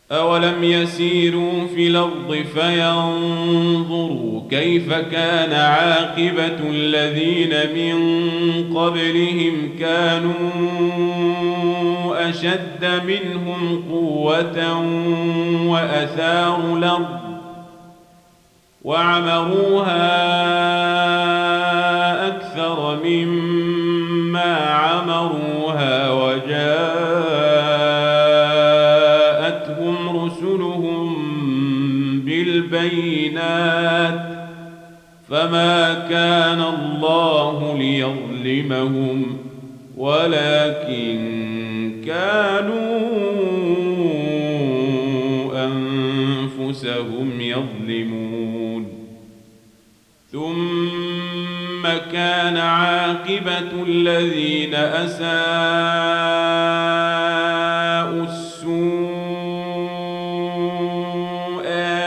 أولم يسيروا في الأرض فينظروا كيف كان عاقبة الذين من قبلهم كانوا أشد منهم قوة وأثاروا الأرض وعمروها أكثر مما عمروها وجاءتهم رسلهم بالبينات فما كان الله ليظلمهم ولكن كانوا أنفسهم يظلمون ثم كان عاقبة الذين أساءوا السوء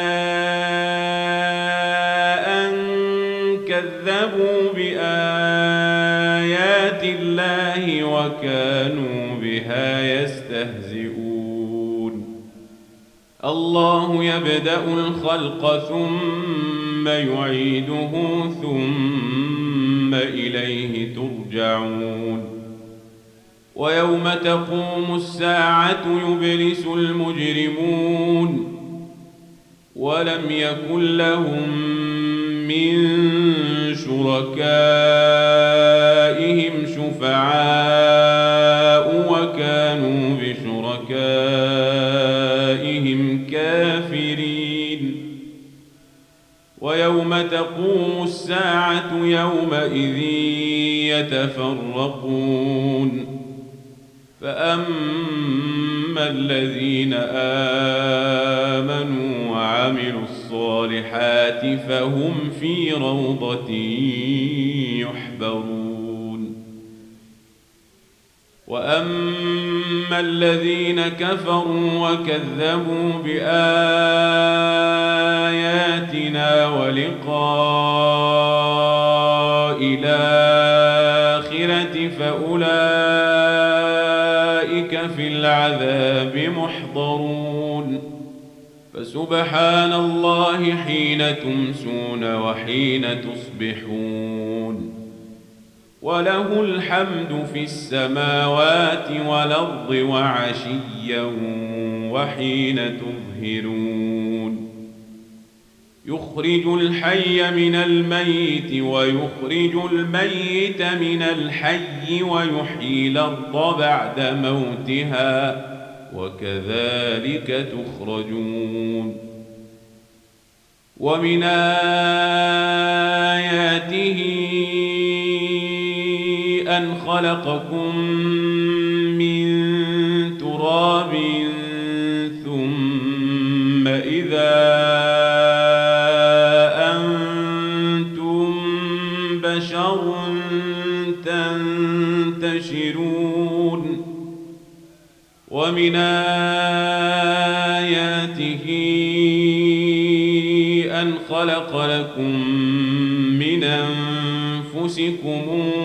أن كذبوا بآيات الله وكانوا بها يستهزئون الله يبدأ الخلق ثم يعيده ثم إليه ترجعون ويوم تقوم الساعة يبلس المجرمون ولم يكن لهم من شركائهم شفعاء وكانوا بشركائهم كافرين ويوم تقوم الساعة يومئذ يتفرقون فأما الذين آمنوا وعملوا الصالحات فهم في روضة يحبرون وأما الذين كفروا وكذبوا بآياتنا ولقاء الآخرة فأولئك في العذاب محضرون فسبحان الله حين تمسون وحين تصبحون وله الحمد في السماوات والأرض وعشيا وحين تظهرون يخرج الحي من الميت ويخرج الميت من الحي ويحيي الأرض بعد موتها وكذلك تخرجون ومن آياته أن خلقكم من تراب ثم إذا أنتم بشر تنتشرون ومن آياته أن خلق لكم من أنفسكم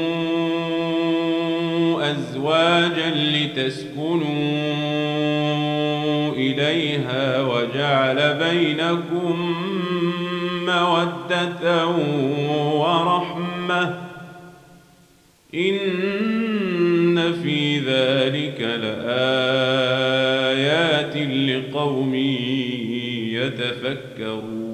أزواجا لتسكنوا إليها وجعل بينكم مودة ورحمة إن في ذلك لآيات لقوم يتفكرون